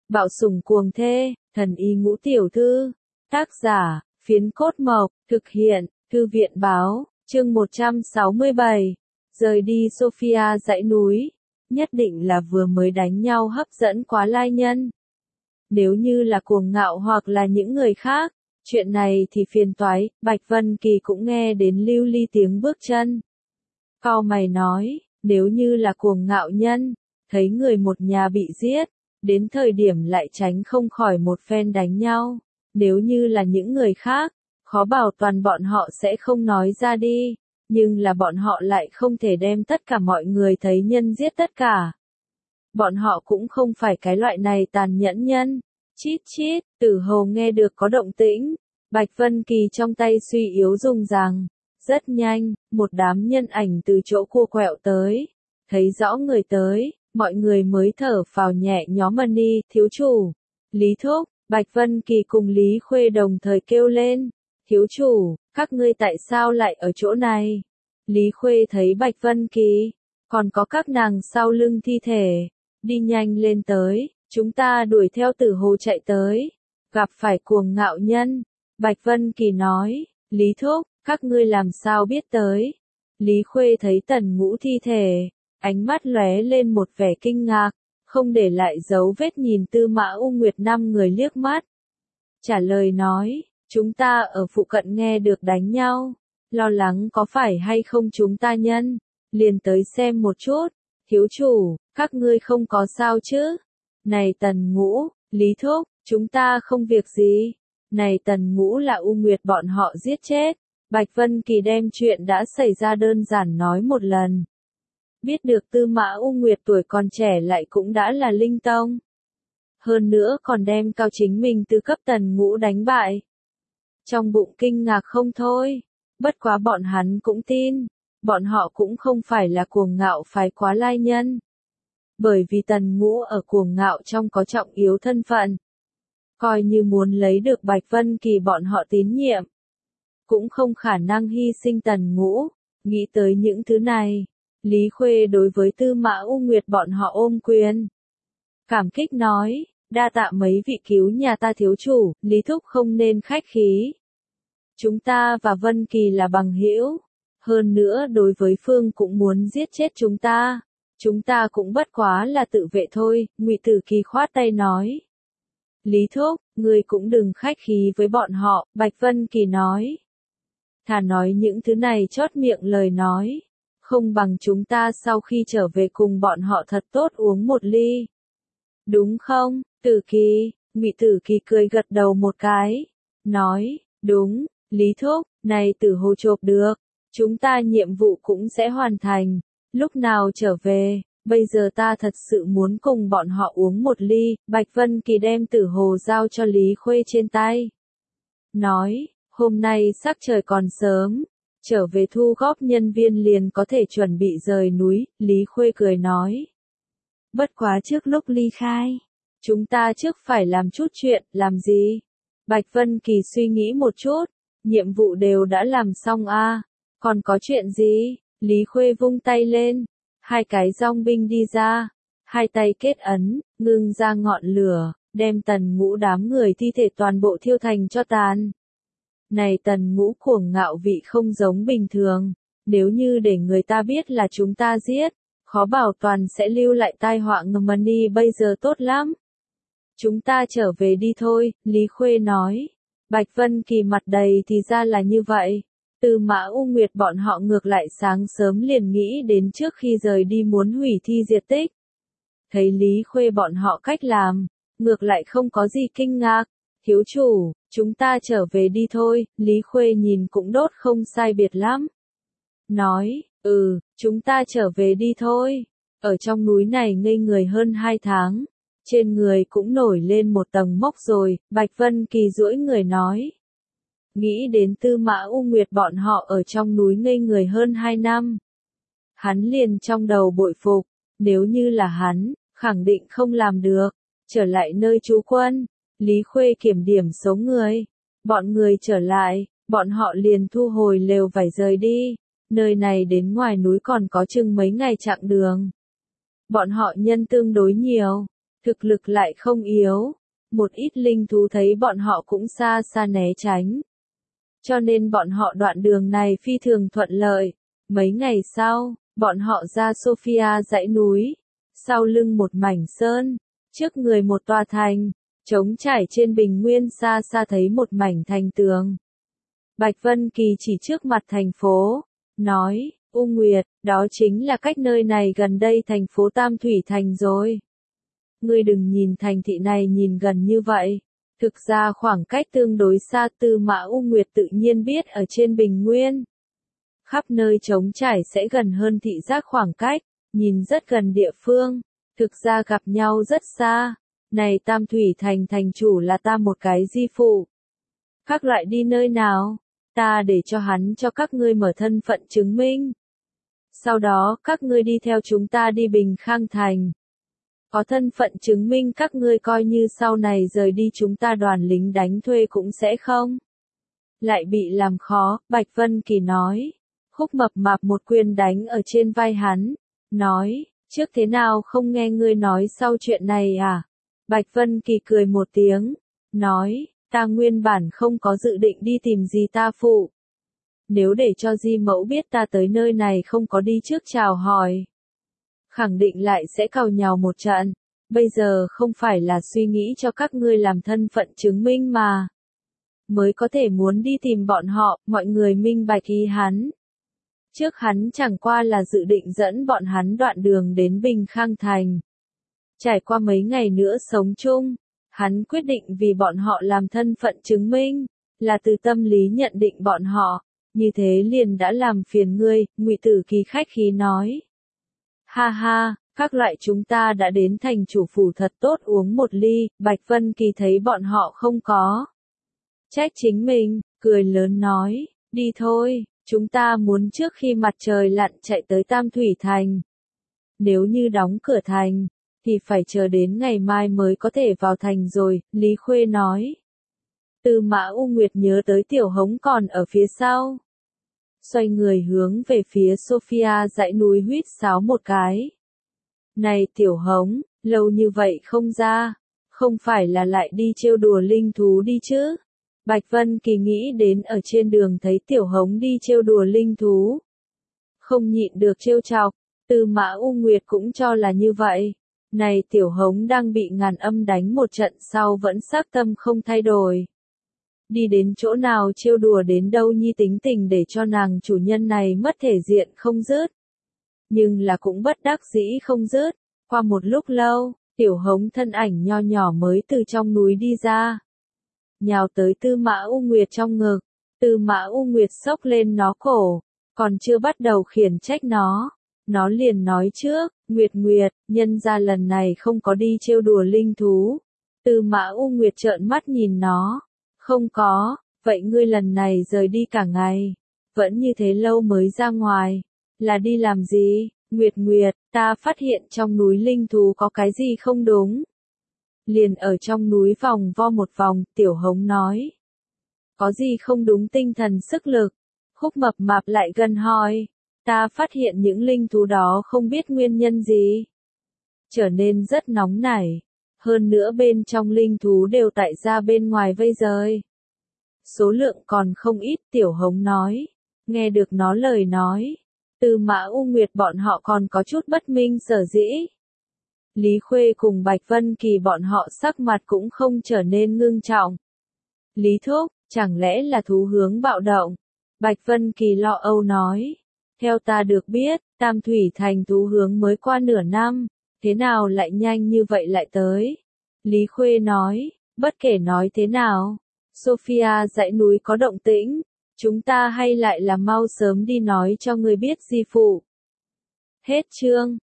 Bạo sủng cuồng thê, thần y ngũ tiểu thư. Tác giả, Phiến Cốt Mộc, thực hiện, Thư viện báo, chương 167. Rời đi Sophia dãy núi, nhất định là vừa mới đánh nhau hấp dẫn quá lai nhân. Nếu như là cuồng ngạo hoặc là những người khác, chuyện này thì phiền toái. Bạch Vân Kỳ cũng nghe đến lưu ly tiếng bước chân. Cau mày nói, nếu như là cuồng ngạo nhân, thấy người một nhà bị giết, đến thời điểm lại tránh không khỏi một phen đánh nhau. Nếu như là những người khác, khó bảo toàn bọn họ sẽ không nói ra đi, nhưng là bọn họ lại không thể đem tất cả mọi người thấy nhân giết tất cả. Bọn họ cũng không phải cái loại này tàn nhẫn nhân. Chít chít, Tử Hầu nghe được có động tĩnh, Bạch Vân Kỳ trong tay suy yếu dùng rằng, rất nhanh, một đám nhân ảnh từ chỗ cua quẹo tới, thấy rõ người tới, mọi người mới thở phào nhẹ nhõm. Đi, thiếu chủ, Lý Thúc, Bạch Vân Kỳ cùng Lý Khuê đồng thời kêu lên, thiếu chủ, các ngươi tại sao lại ở chỗ này? Lý Khuê thấy Bạch Vân Kỳ, còn có các nàng sau lưng thi thể, đi nhanh lên tới, chúng ta đuổi theo Tử Hồ chạy tới, gặp phải cuồng ngạo nhân. Bạch Vân Kỳ nói, Lý Thúc, các ngươi làm sao biết tới? Lý Khuê thấy Tần Ngũ thi thể, ánh mắt lóe lên một vẻ kinh ngạc, không để lại dấu vết nhìn Tư Mã U Nguyệt 5 người liếc mắt. Trả lời nói, chúng ta ở phụ cận nghe được đánh nhau, lo lắng có phải hay không chúng ta nhân, liền tới xem một chút, thiếu chủ, các ngươi không có sao chứ? Này Tần Ngũ, Lý Thúc, chúng ta không việc gì. Này Tần Ngũ là U Nguyệt bọn họ giết chết. Bạch Vân Kỳ đem chuyện đã xảy ra đơn giản nói một lần. Biết được Tư Mã U Nguyệt tuổi còn trẻ lại cũng đã là linh tông. Hơn nữa còn đem cao chính mình từ cấp Tần Ngũ đánh bại. Trong bụng kinh ngạc không thôi. Bất quá bọn hắn cũng tin. Bọn họ cũng không phải là cuồng ngạo phái quá lai nhân. Bởi vì Tần Ngũ ở cuồng ngạo trong có trọng yếu thân phận. Coi như muốn lấy được Bạch Vân Kỳ bọn họ tín nhiệm. Cũng không khả năng hy sinh Tần Ngũ. Nghĩ tới những thứ này, Lý Khuê đối với Tư Mã U Nguyệt bọn họ ôm quyền. Cảm kích nói, đa tạ mấy vị cứu nhà ta thiếu chủ, Lý Thúc không nên khách khí. Chúng ta và Vân Kỳ là bằng hữu. Hơn nữa đối với Phương cũng muốn giết chết chúng ta. Chúng ta cũng bất quá là tự vệ thôi. Ngụy Tử Kỳ khoát tay nói. Lý Thúc, ngươi cũng đừng khách khí với bọn họ, Bạch Vân Kỳ nói. Thà nói những thứ này chót miệng lời nói. Không bằng chúng ta sau khi trở về cùng bọn họ thật tốt uống một ly. Đúng không, Tử Kỳ? Ngụy Tử Kỳ cười gật đầu một cái. Nói, đúng, Lý Thúc, này Tử Hồ chộp được. Chúng ta nhiệm vụ cũng sẽ hoàn thành. Lúc nào trở về, bây giờ ta thật sự muốn cùng bọn họ uống một ly. Bạch Vân Kỳ đem Tử Hồ giao cho Lý Khuê trên tay. Nói, hôm nay sắc trời còn sớm. Trở về thu góp nhân viên liền có thể chuẩn bị rời núi. Lý Khuê cười nói. Bất quá trước lúc ly khai, chúng ta trước phải làm chút chuyện. Làm gì? Bạch Vân Kỳ suy nghĩ một chút. Nhiệm vụ đều đã làm xong à? Còn có chuyện gì? Lý Khuê vung tay lên. 2 cái dòng binh đi ra. 2 tay kết ấn, ngưng ra ngọn lửa, đem Tần Ngũ đám người thi thể toàn bộ thiêu thành tro tàn. Này Tần Ngũ cuồng ngạo vị không giống bình thường. Nếu như để người ta biết là chúng ta giết, khó bảo toàn sẽ lưu lại tai họa. Đi bây giờ tốt lắm. Chúng ta trở về đi thôi, Lý Khuê nói. Bạch Vân Kỳ mặt đầy thì ra là như vậy. Tư Mã U Nguyệt bọn họ ngược lại sáng sớm liền nghĩ đến trước khi rời đi muốn hủy thi diệt tích. Thấy Lý Khuê bọn họ cách làm, ngược lại không có gì kinh ngạc. Thiếu chủ, chúng ta trở về đi thôi. Lý Khuê nhìn cũng đốt không sai biệt lắm. Nói, chúng ta trở về đi thôi. Ở trong núi này ngây người hơn 2 tháng. Trên người cũng nổi lên một tầng mốc rồi. Bạch Vân Kỳ duỗi người nói. Nghĩ đến Tư Mã U Nguyệt bọn họ ở trong núi ngây người hơn 2 năm. Hắn liền trong đầu bội phục. Nếu như là hắn, khẳng định không làm được. Trở lại nơi trú quân. Lý Khuê kiểm điểm số người. Bọn người trở lại, bọn họ liền thu hồi lều vải rời đi. Nơi này đến ngoài núi còn có chừng mấy ngày chặng đường. Bọn họ nhân tương đối nhiều. thực lực lại không yếu. Một ít linh thú thấy bọn họ cũng xa xa né tránh. Cho nên bọn họ đoạn đường này phi thường thuận lợi. Mấy ngày sau, bọn họ ra Sophia dãy núi. Sau lưng một mảnh sơn, trước người một tòa thành, trống trải trên bình nguyên xa xa thấy một mảnh thành tường. Bạch Vân Kỳ chỉ trước mặt thành phố, nói, U Nguyệt, đó chính là cách nơi này gần đây thành phố Tam Thủy Thành rồi. Ngươi đừng nhìn thành thị này nhìn gần như vậy. Thực ra khoảng cách tương đối xa. Tư Mã U Nguyệt tự nhiên biết ở trên bình nguyên. Khắp nơi trống trải sẽ gần hơn thị giác khoảng cách, nhìn rất gần địa phương. Thực ra gặp nhau rất xa. Này Tam Thủy Thành thành chủ là ta một cái di phụ. Các loại đi nơi nào? Ta để cho hắn cho các ngươi mở thân phận chứng minh. Sau đó các ngươi đi theo chúng ta đi Bình Khang Thành. Có thân phận chứng minh các ngươi coi như sau này rời đi chúng ta đoàn lính đánh thuê cũng sẽ không. Lại bị làm khó, Bạch Vân Kỳ nói. Khúc Mập Mạp một quyền đánh ở trên vai hắn. Nói, trước thế nào không nghe ngươi nói sau chuyện này à? Bạch Vân Kỳ cười một tiếng. Nói, ta nguyên bản không có dự định đi tìm gì ta phụ. Nếu để cho Di Mẫu biết ta tới nơi này không có đi trước chào hỏi. Khẳng định lại sẽ càu nhàu một trận. Bây giờ không phải là suy nghĩ cho các ngươi làm thân phận chứng minh mà. Mới có thể muốn đi tìm bọn họ, mọi người minh bạch ý hắn. Trước hắn chẳng qua là dự định dẫn bọn hắn đoạn đường đến Bình Khang Thành. Trải qua mấy ngày nữa sống chung, hắn quyết định vì bọn họ làm thân phận chứng minh, là từ tâm lý nhận định bọn họ, như thế liền đã làm phiền ngươi, Ngụy Tử Kỳ khách khí nói. Ha ha, các loại chúng ta đã đến thành chủ phủ thật tốt uống một ly, Bạch Vân Kỳ thấy bọn họ không có. Trách chính mình, cười lớn nói, đi thôi, chúng ta muốn trước khi mặt trời lặn chạy tới Tam Thủy Thành. Nếu như đóng cửa thành, thì phải chờ đến ngày mai mới có thể vào thành rồi, Lý Khuê nói. Tư Mã U Nguyệt nhớ tới Tiểu Hống còn ở phía sau. Xoay người hướng về phía Sophia dãy núi huýt sáo một cái. Này Tiểu Hống, lâu như vậy không ra, không phải là lại đi trêu đùa linh thú đi chứ? Bạch Vân Kỳ nghĩ đến ở trên đường thấy Tiểu Hống đi trêu đùa linh thú. Không nhịn được trêu chọc, Tư Mã U Nguyệt cũng cho là như vậy. Này Tiểu Hống đang bị ngàn âm đánh một trận sau vẫn xác tâm không thay đổi. Đi đến chỗ nào trêu đùa đến đâu nhi tính tình để cho nàng chủ nhân này mất thể diện không dứt. Nhưng là cũng bất đắc dĩ không dứt. Qua một lúc lâu, Tiểu Hống thân ảnh nho nhỏ mới từ trong núi đi ra. Nhào tới Tư Mã U Nguyệt trong ngực. Tư Mã U Nguyệt xốc lên nó cổ. Còn chưa bắt đầu khiển trách nó. Nó liền nói trước, Nguyệt Nguyệt, nhân ra lần này không có đi trêu đùa linh thú. Tư Mã U Nguyệt trợn mắt nhìn nó. Không có, vậy ngươi lần này rời đi cả ngày. Vẫn như thế lâu mới ra ngoài. Là đi làm gì? Nguyệt Nguyệt, ta phát hiện trong núi linh thú có cái gì không đúng. Liền ở trong núi vòng vo một vòng, Tiểu Hống nói. Có gì không đúng tinh thần sức lực? Khúc Mập Mạp lại gần hỏi. Ta phát hiện những linh thú đó không biết nguyên nhân gì. Trở nên rất nóng nảy. Hơn nữa bên trong linh thú đều tại ra bên ngoài vây rời. Số lượng còn không ít, Tiểu Hống nói. Nghe được nó lời nói. Tư Mã U Nguyệt bọn họ còn có chút bất minh sở dĩ. Lý Khuê cùng Bạch Vân Kỳ bọn họ sắc mặt cũng không trở nên ngưng trọng. Lý Thúc, chẳng lẽ là thú hướng bạo động? Bạch Vân Kỳ lo âu nói. Theo ta được biết, Tam Thủy Thành thú hướng mới qua nửa năm, thế nào lại nhanh như vậy lại tới? Lý Khuê nói, bất kể nói thế nào, Sophia dãy núi có động tĩnh, chúng ta hay lại là mau sớm đi nói cho người biết di phụ. Hết chương.